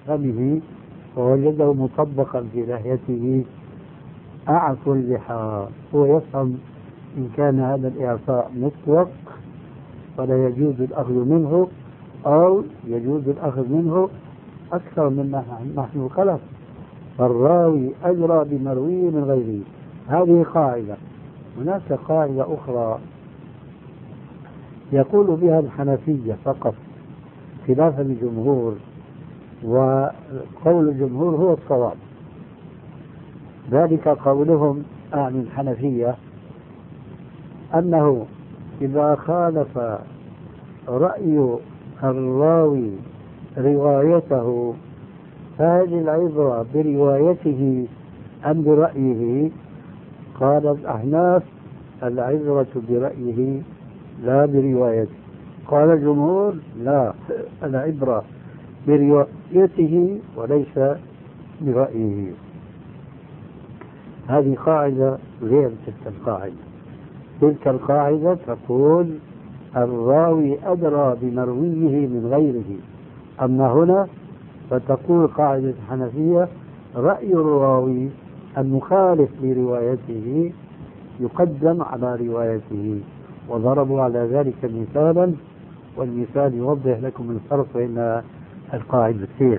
مفهمه ووجده مطبقا في لحيته أعفوا اللحى. هو يفهم إن كان هذا الإعفاء مطلق فلا يجوز الأخذ منه، أو يجوز الأخذ منه أكثر مما نحن خلق. فالراوي أجرى بمرويه من غيره، هذه قاعدة. هناك قاعدة أخرى يقول بها الحنفية فقط خلاف الجمهور، وقول الجمهور هو الصواب. ذلك قولهم عن الحنفية أنه إذا خالف رأي الراوي روايته فهذه العبرة بروايته أم برأيه؟ قال الأحناف العبرة برأيه لا بروايته. قال الجمهور لا، العبرة بروايته وليس برأيه. هذه قاعدة غير تلك القاعدة. تلك القاعدة تقول الراوي أدرى بمرويه من غيره، أما هنا فتقول قاعدة الحنفية رأي الراوي المخالف لروايته يقدم على روايته، وضربوا على ذلك مثالا، والمثال يوضح لكم الفرق بين القاعدتين.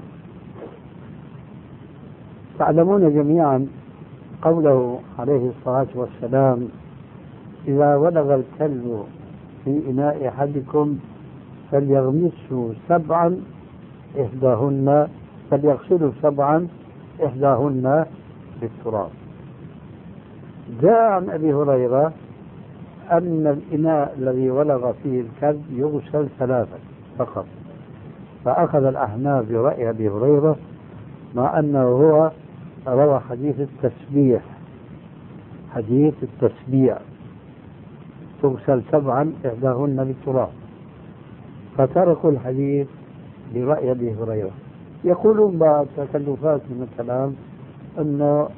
تعلمون جميعا قوله عليه الصلاة والسلام إذا ولغ الكلب في إناء أحدكم فليغمسه 7 إحداهن، فليغسله 7 إحداهن بالتراب. جاء عن أبي هريرة أن الإناء الذي ولغ فيه الكلب يغسل 3 فقط، فأخذ الأحناف برأي أبي هريرة مع أنه هو روى حديث التسبيح، حديث التسبيع تغسل 7 إحداهن بالتراب، فتركوا الحديث برأي أبي هريرة. يقولون بعد تكلفات من الكلام أن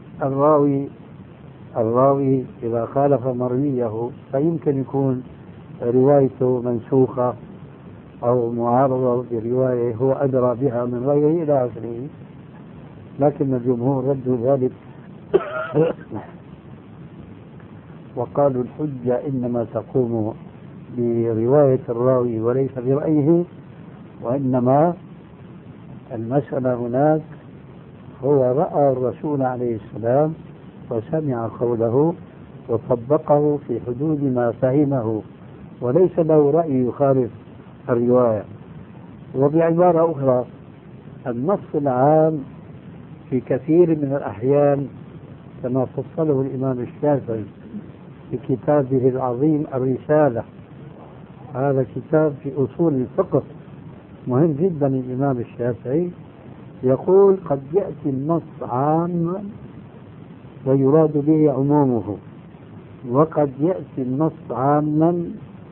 الراوي إذا خالف مرويه فيمكن يكون روايته منسوخة أو معارضة برواية هو أدرى بها من غيره إلى آخره، لكن الجمهور ردوا ذلك وقالوا الحجة إنما تقوم برواية الراوي وليس برأيه، وإنما المسألة هناك هو رأى الرسول عليه السلام وسمع قوله وطبقه في حدود ما فهمه، وليس له رأي يخالف الرواية. وبعبارة أخرى النص العام في كثير من الأحيان كما فصله الإمام الشافعي في كتابه العظيم الرسالة، هذا كتاب في أصول الفقه مهم جدا. الإمام الشافعي يقول قد يأتي النص عاما ويراد به عمومه، وقد يأتي النص عاما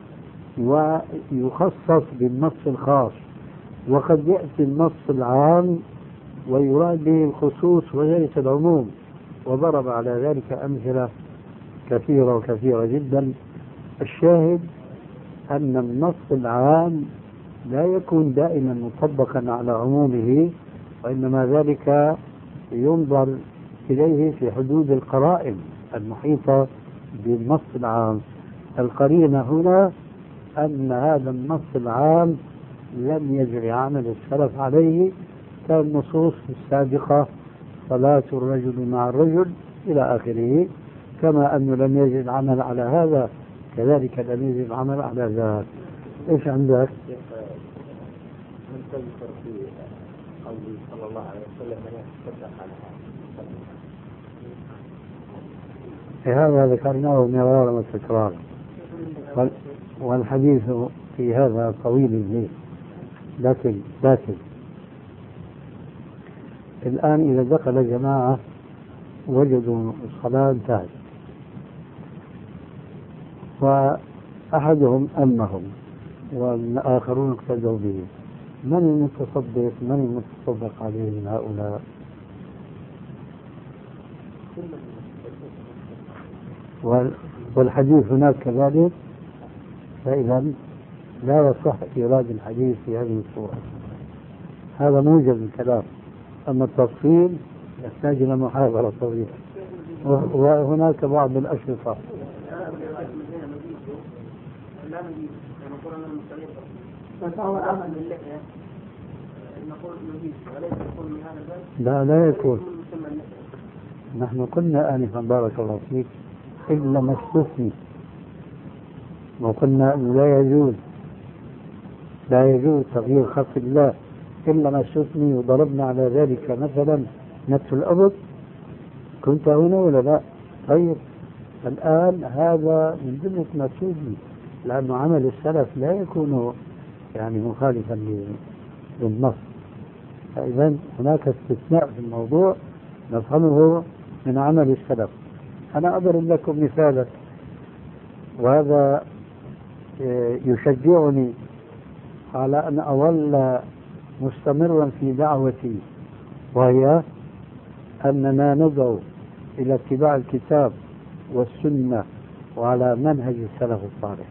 ويخصص بالنص الخاص، وقد يأتي النص العام ويراد به الخصوص وليس العموم، وضرب على ذلك أمثلة كثيرة وكثيرة جدا. الشاهد أن النص العام لا يكون دائما مطبقا على عمومه، وإنما ذلك ينظر إليه في حدود القرائن المحيطة بالنص العام. القرينة هنا أن هذا النص العام لم يجري عمل السلف عليه كالنصوص السابقة صلاة الرجل مع الرجل إلى آخره، كما أنه لم يجري العمل على هذا كذلك لم يجري العمل على ذاك. إيش عندك؟ من تذكر في قوله صلى الله عليه وسلم من يتصدق على هذا ذكرناه مرارا وتكرارا، والحديث في هذا طويل جدا. لكن الآن إذا دخل جماعة وجدوا الصلاة انتهت وأحدهم أمهم والآخرون اقتدوا به، من المتصدق عليه من هؤلاء؟ والحديث هناك كذلك، فإذا لا يصح إيراد الحديث في هذه الصورة. هذا موجب الكلام، أما التفصيل يحتاج إلى محاضرة طويلة، وهناك بعض الأشرطة. لا يكون. نحن قلنا آنفا بارك الله فيك إلا ما استثني، وقلنا لا يجوز تغيير خلق الله إلا ما استثني، وضربنا على ذلك مثلا نتف الأبط. كنت هنا ولا لا؟ طيب الآن هذا من ضمن ما استثني، لأنه عمل السلف لا يكون يعني مخالفا للنص، فإذا هناك استثناء في الموضوع نفهمه من عمل السلف. أنا أضرب لكم مثالا، وهذا يشجعني على أن أظل مستمرا في دعوتي، وهي أننا ندعو إلى اتباع الكتاب والسنة وعلى منهج السلف الصالح،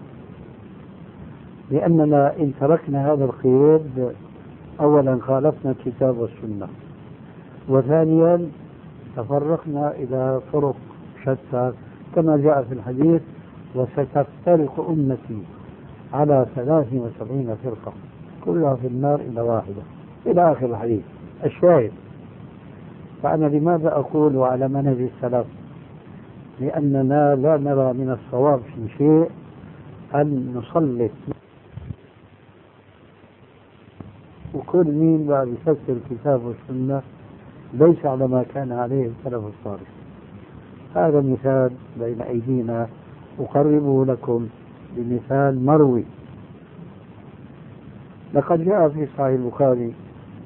لأننا إن تركنا هذا القيد أولا خالفنا الكتاب والسنة، وثانيا تفرقنا إلى طرق شتى كما جاء في الحديث: وستفترق أمتي على 73 فرقة كلها في النار إلا واحدة، إلى آخر الحديث. الشاهد، فأنا لماذا أقول على منهج السلف؟ لأننا لا نرى من الصواب في شيء أن نسلط وكل مين بقى يفسر الكتاب والسنة ليس على ما كان عليه السلف الصالح. هذا مثال بين أيدينا أقربه لكم بمثال مروي. لقد جاء في صحيح البخاري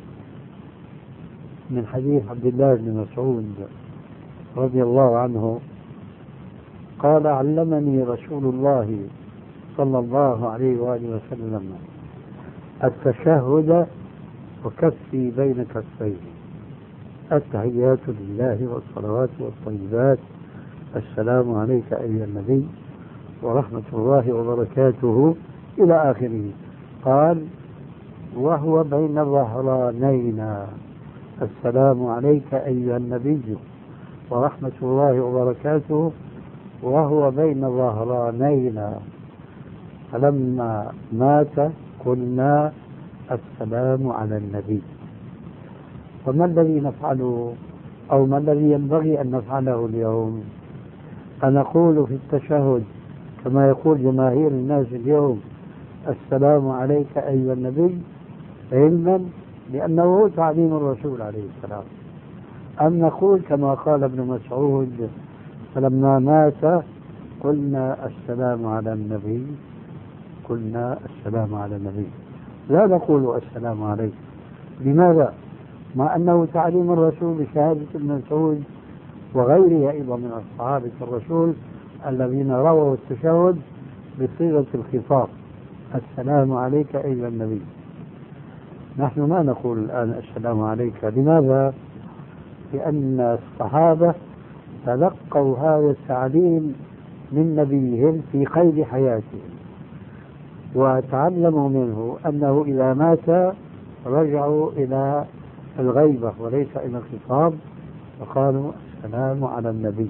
من حديث عبد الله بن مسعود رضي الله عنه قال: علمني رسول الله صلى الله عليه وآله وسلم التشهد وكفي بين كفيه، التحيات لله والصلوات والطيبات، السلام عليك أيها النبي ورحمة الله وبركاته إلى آخره. قال: وهو بين ظهرانينا، السلام عليك أيها النبي ورحمة الله وبركاته، وهو بين ظهرانينا. فلما مات قلنا: السلام على النبي. فما الذي نفعله أو ما الذي ينبغي أن نفعله اليوم؟ أن نقول في التشهد كما يقول جماهير الناس اليوم: السلام عليك أيها النبي، علما لأنه هو تعليم الرسول عليه السلام، أم نقول كما قال ابن مسعود: فلما مات قلنا السلام على النبي، قلنا السلام على النبي، لا نقول السلام عليك. لماذا؟ مع أنه تعليم الرسول بشهادة ابن مسعود وغيره أيضا من أصحاب الرسول الذين رووا التشهد بصيغة الخطاب: السلام عليك أيها النبي. نحن ما نقول الآن السلام عليك. لماذا؟ لأن الصحابة تلقوا هذا التعليم من نبيهم في قيد حياتهم، وتعلموا منه أنه إذا مات رجعوا إلى الغيبة وليس إلى الخطاب، فقالوا السلام على النبي.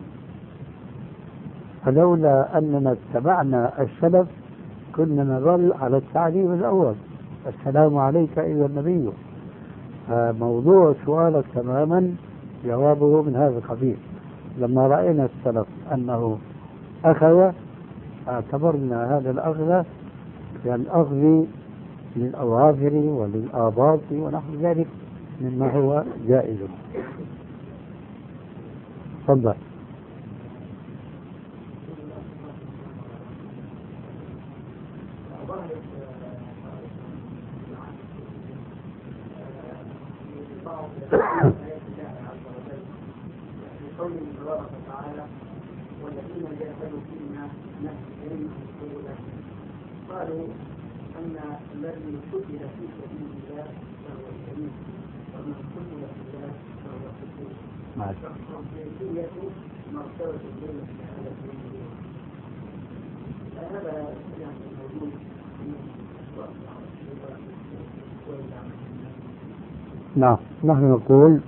فلولا أننا اتبعنا السلف كنا نظل على التعليم الأول: السلام عليك أيها النبي. موضوع سؤالك تماما جوابه من هذا القبيل. لما رأينا السلف أنه أخذ، اعتبرنا هذا الأخذ كالأخذ للأظافر وللآباط ونحو ذلك مما هو جائز. تفضل. قوله تبارك وتعالى: والذين جاهدوا فينا نهديهم سبلنا. قالوا أن الذي قتل في سبيل الله فهو الشهيد، ومن قتل في الله فهو الشهيد. والكيفية مرتبة بين الشهادتين. هذا يعني موجود في نعم، نحن نقول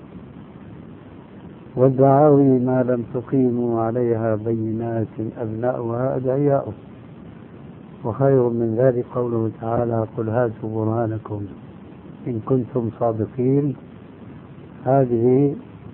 والدعاوي ما لم تقيموا عليها بينات أبناؤها أدعياء، وخير من ذلك قوله تعالى قل هاتوا برهانكم إن كنتم صادقين. هذه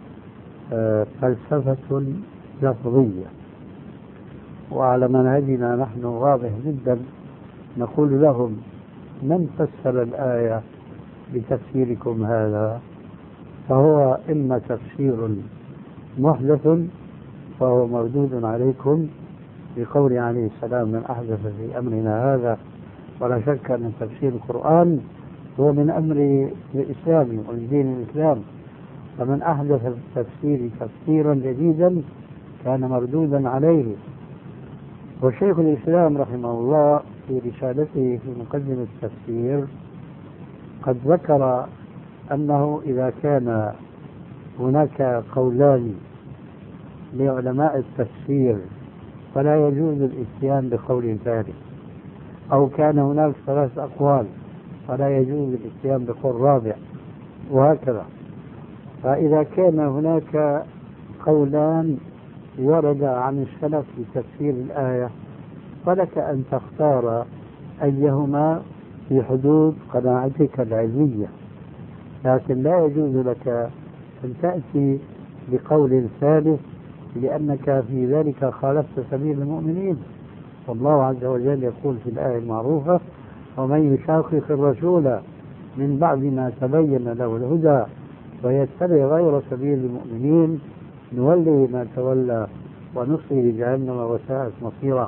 فلسفة لفظية، وعلى منهجنا نحن واضح جدا، نقول لهم من فسر الآية بتفسيركم هذا؟ فهو إما تفسير محدث فهو مردود عليكم بقول عليه السلام من أحدث في أمرنا هذا، ولا شك أن تفسير القرآن هو من أمر الإسلام ومن دين الإسلام، فمن أحدث في التفسير تفسيرا جديدا كان مردودا عليه. وشيخ الإسلام رحمه الله في رسالته في مقدمة التفسير قد ذكر أنه إذا كان هناك قولان لعلماء التفسير فلا يجوز الاتيان بقول ثالث، أو كان هناك 3 أقوال فلا يجوز الاتيان بقول رابع، وهكذا. فإذا كان هناك قولان ورد عن السلف في تفسير الآية فلك أن تختار أيهما في حدود قناعتك العلمية، لكن لا يجوز لك أن تأتي بقول ثالث لأنك في ذلك خالفت سبيل المؤمنين. والله عز وجل يقول في الآية المعروفة ومن يشاقق الرسول من بعد ما تبين له الهدى ويتبع غير سبيل المؤمنين نوله ما تولى ونصله جهنم وساءت مصيرا.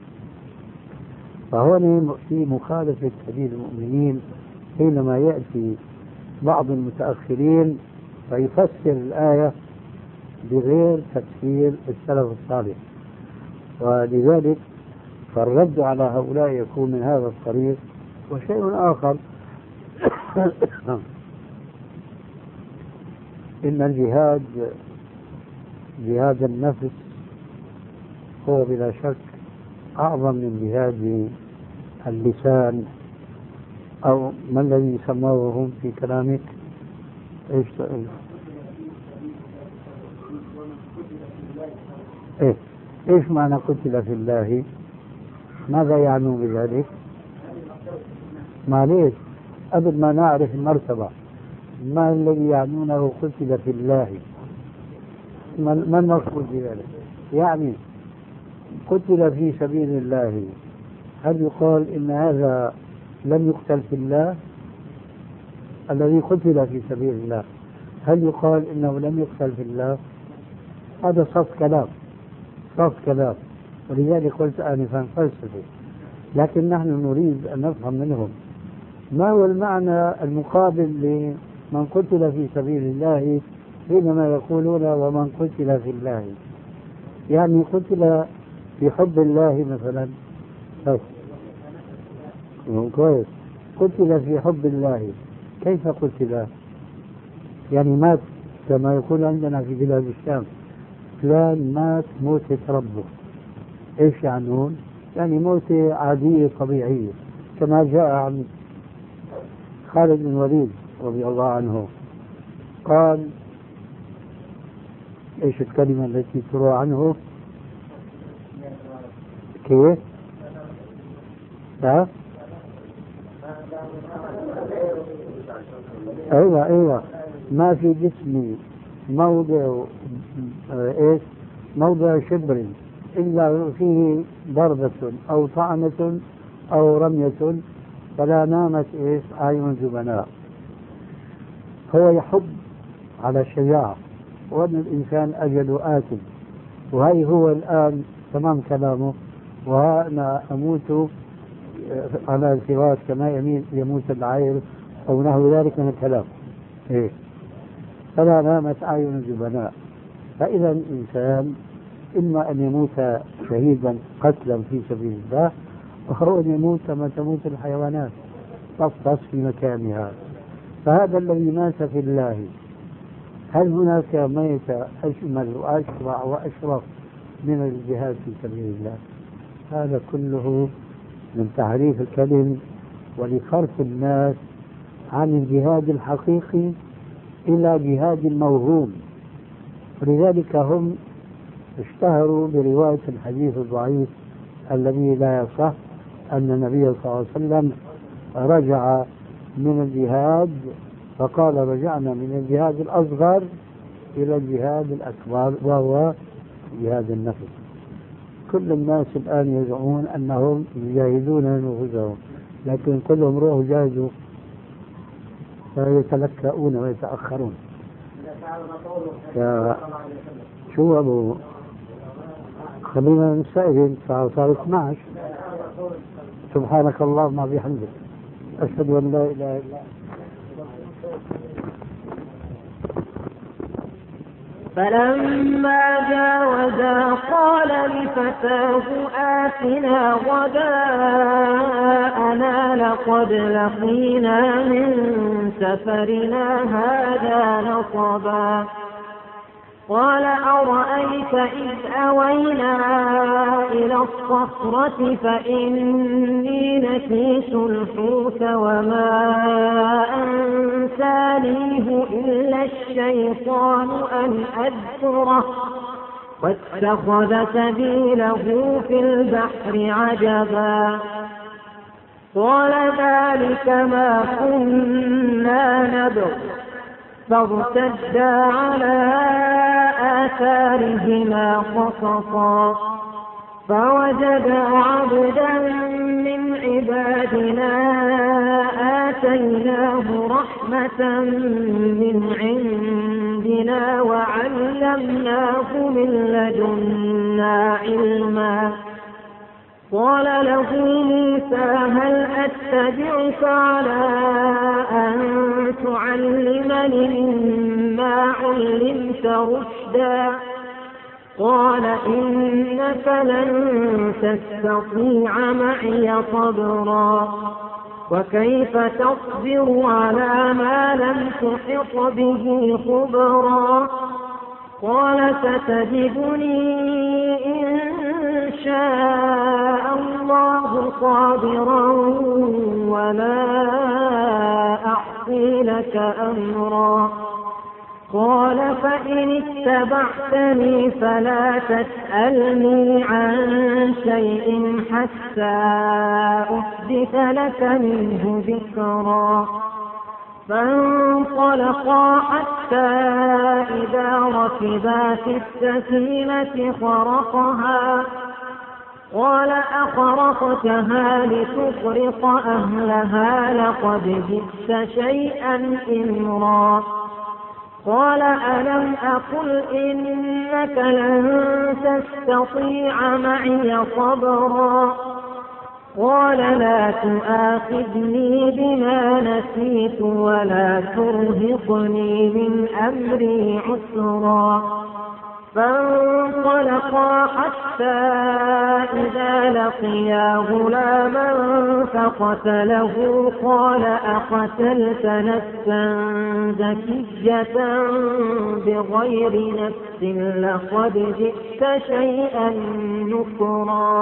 فهنا في مخالفة سبيل المؤمنين حينما يأتي بعض المتأخرين فيفسر الآية بغير تفسير السلف الصالح، ولذلك فالرد على هؤلاء يكون من هذا الطريق. وشيء آخر إن الجهاد جهاد النفس هو بلا شك أعظم من جهاد اللسان، أو ما الذي سموه في كلامك؟ إيش معنى قتل في الله؟ ماذا يعنون بذلك؟ معليش قبل ما نعرف المرتبة ما الذي يعنونه قتل في الله؟ ما المقصود بذلك؟ يعني قتل في سبيل الله، هل يقال إن هذا لم يقتل في الله؟ الذي قتل في سبيل الله هل يقال إنه لم يقتل في الله؟ هذا صف كلام، ولذلك قلت آنفا فلسفي. لكن نحن نريد أن نفهم منهم ما هو المعنى المقابل لمن قتل في سبيل الله حينما يقولون ومن قتل في الله، يعني قتل في حب الله مثلا. كويس، قتل في حب الله، كيف قتل؟ يعني مات كما يقول عندنا في بلاد الشام فلان مات موتة ربه. ايش يعنون؟ يعني موتة عادية طبيعية، كما جاء عن خالد بن الوليد رضي الله عنه قال ايش الكلمة التي تروى عنه؟ كيف؟ ها؟ ايوه ما في جسمي موضع شبر إلا فيه ضربة أو طعنة أو رمية فلا نامت أعين زبناء. هو يحب على الشجاعة وأن الإنسان أجل آتٍ، وهي هو الآن تمام كلامه وأنا أموت على الفراش كما يموت العير أو نحو ذلك من الكلام. فلا نامت أعين الجبناء. فإذا الإنسان إما أن يموت شهيدا قتلا في سبيل الله، أو أن يموت كما تموت الحيوانات تفطس في مكانها. فهذا الذي مات في الله، هل هناك ميت أجمل وأشرع وأشرف من الجهاد في سبيل الله؟ هذا كله من تحريف الكلم ولصرف الناس عن الجهاد الحقيقي إلى جهاد موهوم. ولذلك هم اشتهروا برواية الحديث الضعيف الذي لا يصح أن النبي صلى الله عليه وسلم رجع من الجهاد فقال رجعنا من الجهاد الأصغر إلى الجهاد الأكبر وهو جهاد النفس. كل الناس الآن يزعمون أنهم يجاهدون أنفسهم، لكن كلهم روحوا جاهدوا فيتلكؤون ويتأخرون. شو أبو خلينا نستأذن صار 12. سبحانك اللهم وبحمدك أشهد أن لا إله إلا أنت. فلما جاوزا قال لفتاه آتنا غداءنا لقد لقينا من سفرنا هذا نصبا. قال أرأيت إذ أوينا إلى الصخرة فإني نسيت الحوت وما أنسانيه إلا الشيطان أن أذكره واتخذ سبيله في البحر عجبا. قال ذلك ما كنا نبغ فارتدا على آثارهما قصصا فوجدا عبدا من عبادنا آتيناه رحمة من عندنا وعلمناه من لدنا علما. قال له موسى هل أتبعك على أن تعلمني مما علمت رشدا؟ قال إنك لن تستطيع معي صبرا وكيف تصبر على ما لم تحط به خبرا. قال ستجدني إن شاء الله صابرا ولا أعصي لك أمرا. قال فإن اتبعتني فلا تسألني عن شيء حتى أحدث لك منه ذكرا. فانطلقا حتى إذا ركبا في السفينة خرقها قال أخرقتها لتغرق أهلها لقد جئت شيئا إمرا. قال ألم أقل إنك لن تستطيع معي صبرا. قال لا تؤاخذني بما نسيت ولا ترهقني من أمري عسرا. فانطلقا حتى إذا لقيا غلاما فقتله. قال أقتلت نفسا زكية بغير نفس لقد جئت شيئا نكرا.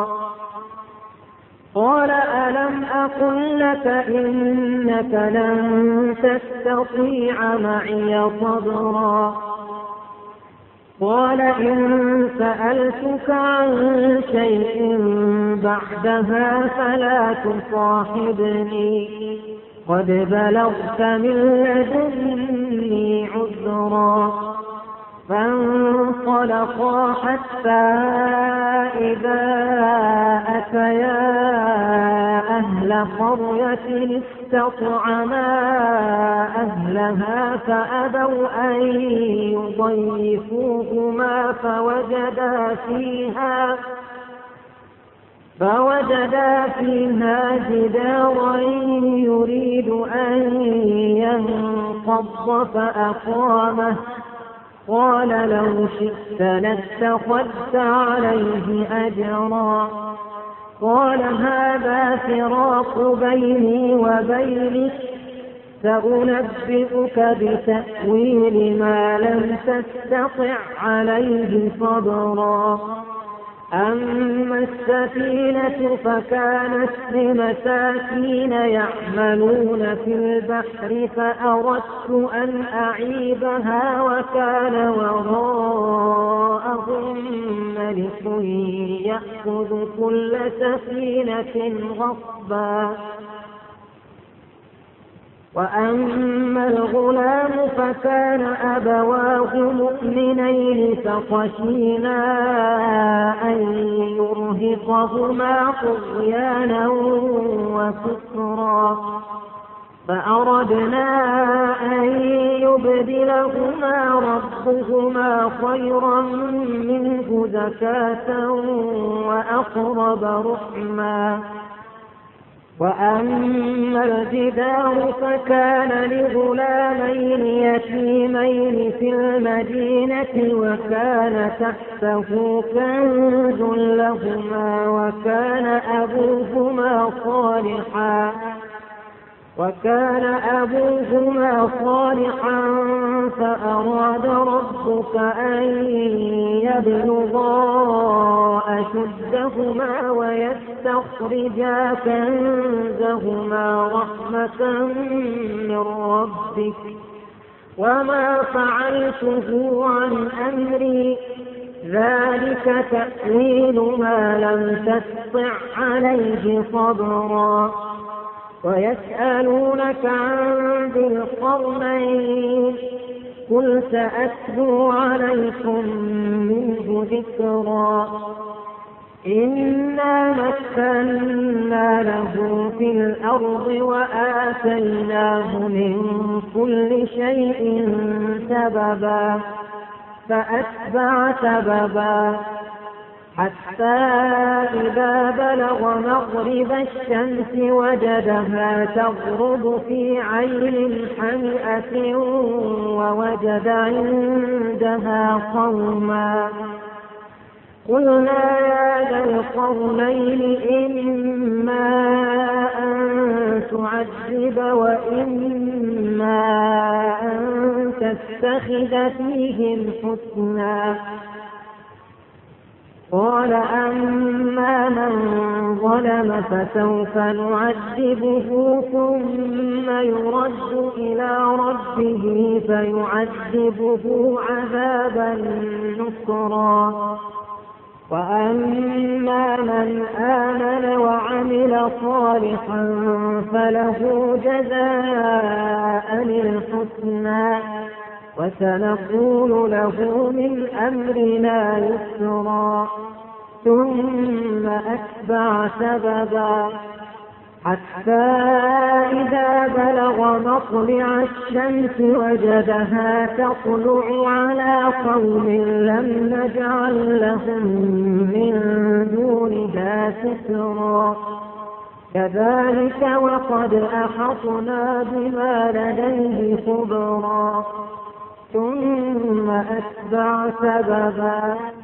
قال ألم أقل لك إنك لن تستطيع معي صبرا. قال إن سألتك عن شيء بعدها فلا تصاحبني قد بلغت من لدني عذرا. فانطلقا حتى إذا أتيا أهل قرية استطعما أهلها فأبوا أن يضيفوهما فوجدا فيها جدارا يريد أن ينقض فأقامه. قال لو شئت لاتخذت عليه أجرا. قال هذا فراق بيني وبينك سأنبئك بتأويل ما لم تستطع عليه صبرا. أما السفينة فكانت لمساكين يعملون في البحر فأردت أن أعيبها وكان وراءهم ملك يأخذ كل سفينة غصبا. وأما الغلام فكان أبواه مؤمنين فخشينا أن يرهقهما طغيانا وكفرا فأردنا أن يبدلهما ربهما خيرا منه زكاة وأقرب رحما. وأما الجدار فكان لغلامين يتيمين في المدينة وكان تحته كنز لهما وكان أبوهما صالحا فأراد ربك أن يبلغا أشدهما ويستخرجا كنزهما رحمة من ربك وما فعلته عن أمري ذلك تأويل ما لم تستطع عليه صبرا. ويسألونك عن ذي القرنين قل سأتلو عليكم منه ذكرا. إنا مكنا له في الأرض وآتيناه من كل شيء سببا فأتبع سببا حتى إذا بلغ مغرب الشمس وجدها تغرب في عين حمئة ووجد عندها قوما قلنا يا ذا القرنين إما أن تعذب وإما أن تتخذ فيهم حسنا. قال أما من ظلم فسوف نعذبه ثم يرد إلى ربه فيعذبه عذابا نكرا. وأما من آمن وعمل صالحا فله جزاء الحسنى وسنقول له من أمرنا يسرا. ثم أتبع سببا حتى إذا بلغ مطلع الشمس وجدها تطلع على قوم لم نجعل لهم من دونها سترا. كذلك وقد أحطنا بما لديه خبرا. ثم أتبع سببا